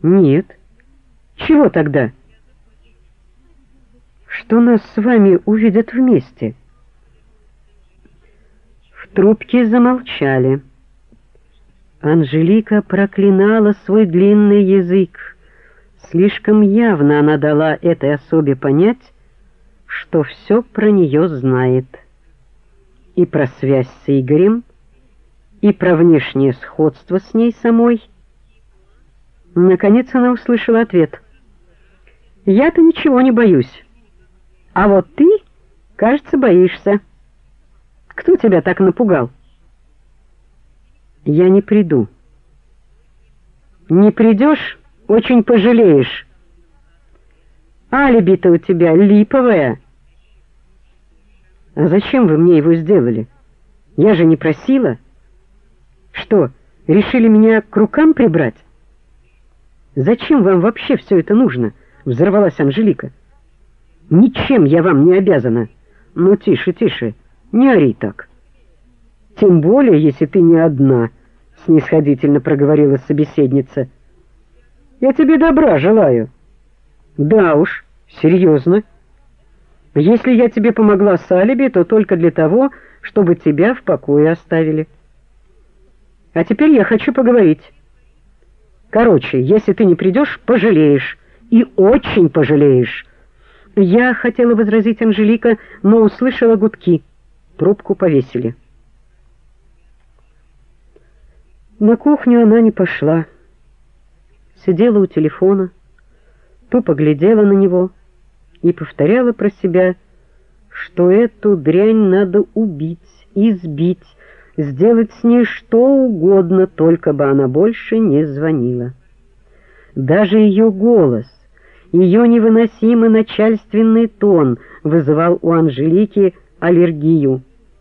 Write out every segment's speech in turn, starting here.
Нет. Чего тогда? Что нас с вами увидят вместе. В трубке замолчали. Анжелика проклинала свой длинный язык. Слишком явно она дала этой особе понять, что все про нее знает. И про связь с Игорем, и про внешнее сходство с ней самой. Наконец она услышала ответ. «Я-то ничего не боюсь. А вот ты, кажется, боишься. Кто тебя так напугал?» «Я не приду». «Не придешь, очень пожалеешь. Алиби-то у тебя липовое». «А зачем вы мне его сделали? Я же не просила. Что, решили меня к рукам прибрать?» «Зачем вам вообще все это нужно?» — взорвалась Анжелика. «Ничем я вам не обязана». «Ну, тише, тише, не ори так». «Тем более, если ты не одна», — снисходительно проговорила собеседница. «Я тебе добра желаю». «Да уж, серьезно. Если я тебе помогла с алиби, то только для того, чтобы тебя в покое оставили. А теперь я хочу поговорить. Короче, если ты не придешь, пожалеешь. И очень пожалеешь». Я хотела возразить Анжелика, но услышала гудки. Трубку повесили. На кухню она не пошла. Сидела у телефона, тупо глядела на него и повторяла про себя, что эту дрянь надо убить, избить, сделать с ней что угодно, только бы она больше не звонила. Даже ее голос, ее невыносимый начальственный тон вызывал у Анжелики аллергию.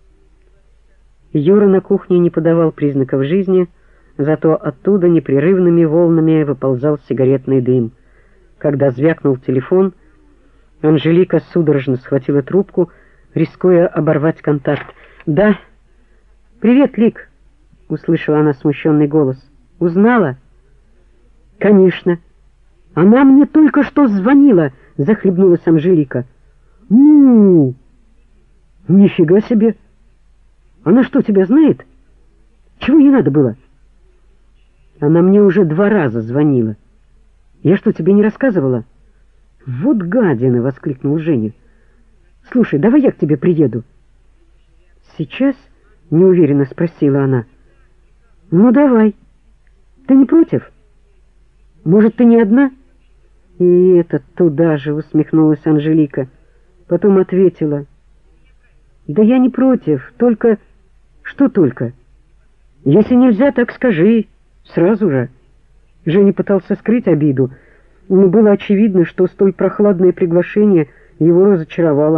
Юра на кухне не подавал признаков жизни, зато оттуда непрерывными волнами выползал сигаретный дым. Когда звякнул телефон, Анжелика судорожно схватила трубку, рискуя оборвать контакт. «Да». «Привет, Лик», — услышала она смущенный голос. «Узнала?» «Конечно. Она мне только что звонила», — захлебнулась Анжелика. «Ну, нифига себе. Она что, тебя знает? Чего ей надо было?» «Она мне уже 2 раза звонила. Я что, тебе не рассказывала?» «Вот гадина!» — воскликнул Женя. «Слушай, давай я к тебе приеду». «Сейчас?» — неуверенно спросила она. «Ну, давай. Ты не против? Может, ты не одна?» «И это туда же!» — усмехнулась Анжелика. Потом ответила. «Да я не против, только...» «Что только?» «Если нельзя, так скажи. Сразу же». Женя пытался скрыть обиду, но было очевидно, что столь прохладное приглашение его разочаровало.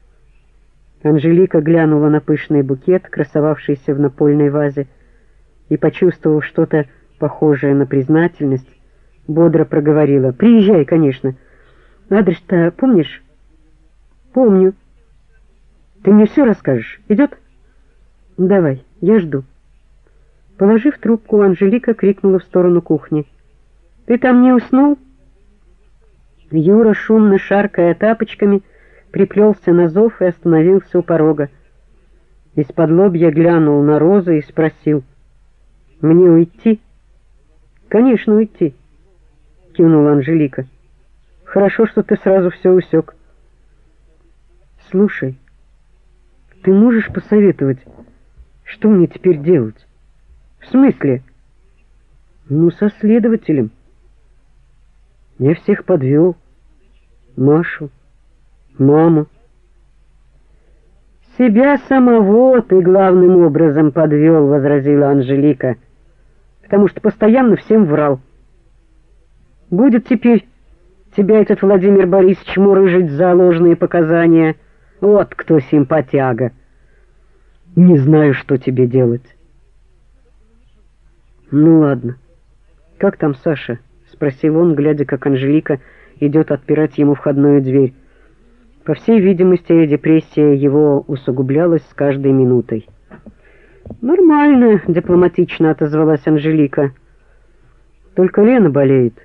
Анжелика глянула на пышный букет, красовавшийся в напольной вазе, и, почувствовав что-то похожее на признательность, бодро проговорила. «Приезжай, конечно. Адрес-то помнишь?» «Помню. Ты мне все расскажешь? Идет?» «Давай, я жду». Положив трубку, Анжелика крикнула в сторону кухни. «Ты там не уснул?» Юра, шумно шаркая тапочками, приплелся на зов и остановился у порога. Исподлобья глянул на Розу и спросил. «Мне уйти?» «Конечно, уйти», — кивнула Анжелика. «Хорошо, что ты сразу все усек». «Слушай, ты можешь посоветовать, что мне теперь делать?» «В смысле?» «Ну, со следователем. Я всех подвел. Машу, маму». «Себя самого ты главным образом подвел», — возразила Анжелика, «потому что постоянно всем врал. Будет теперь тебя этот Владимир Борисович мурыжить за ложные показания. Вот кто симпатяга. Не знаю, что тебе делать». «Ну ладно. Как там Саша?» — спросил он, глядя, как Анжелика идет отпирать ему входную дверь. По всей видимости, депрессия его усугублялась с каждой минутой. «Нормально», — дипломатично отозвалась Анжелика. «Только Лена болеет.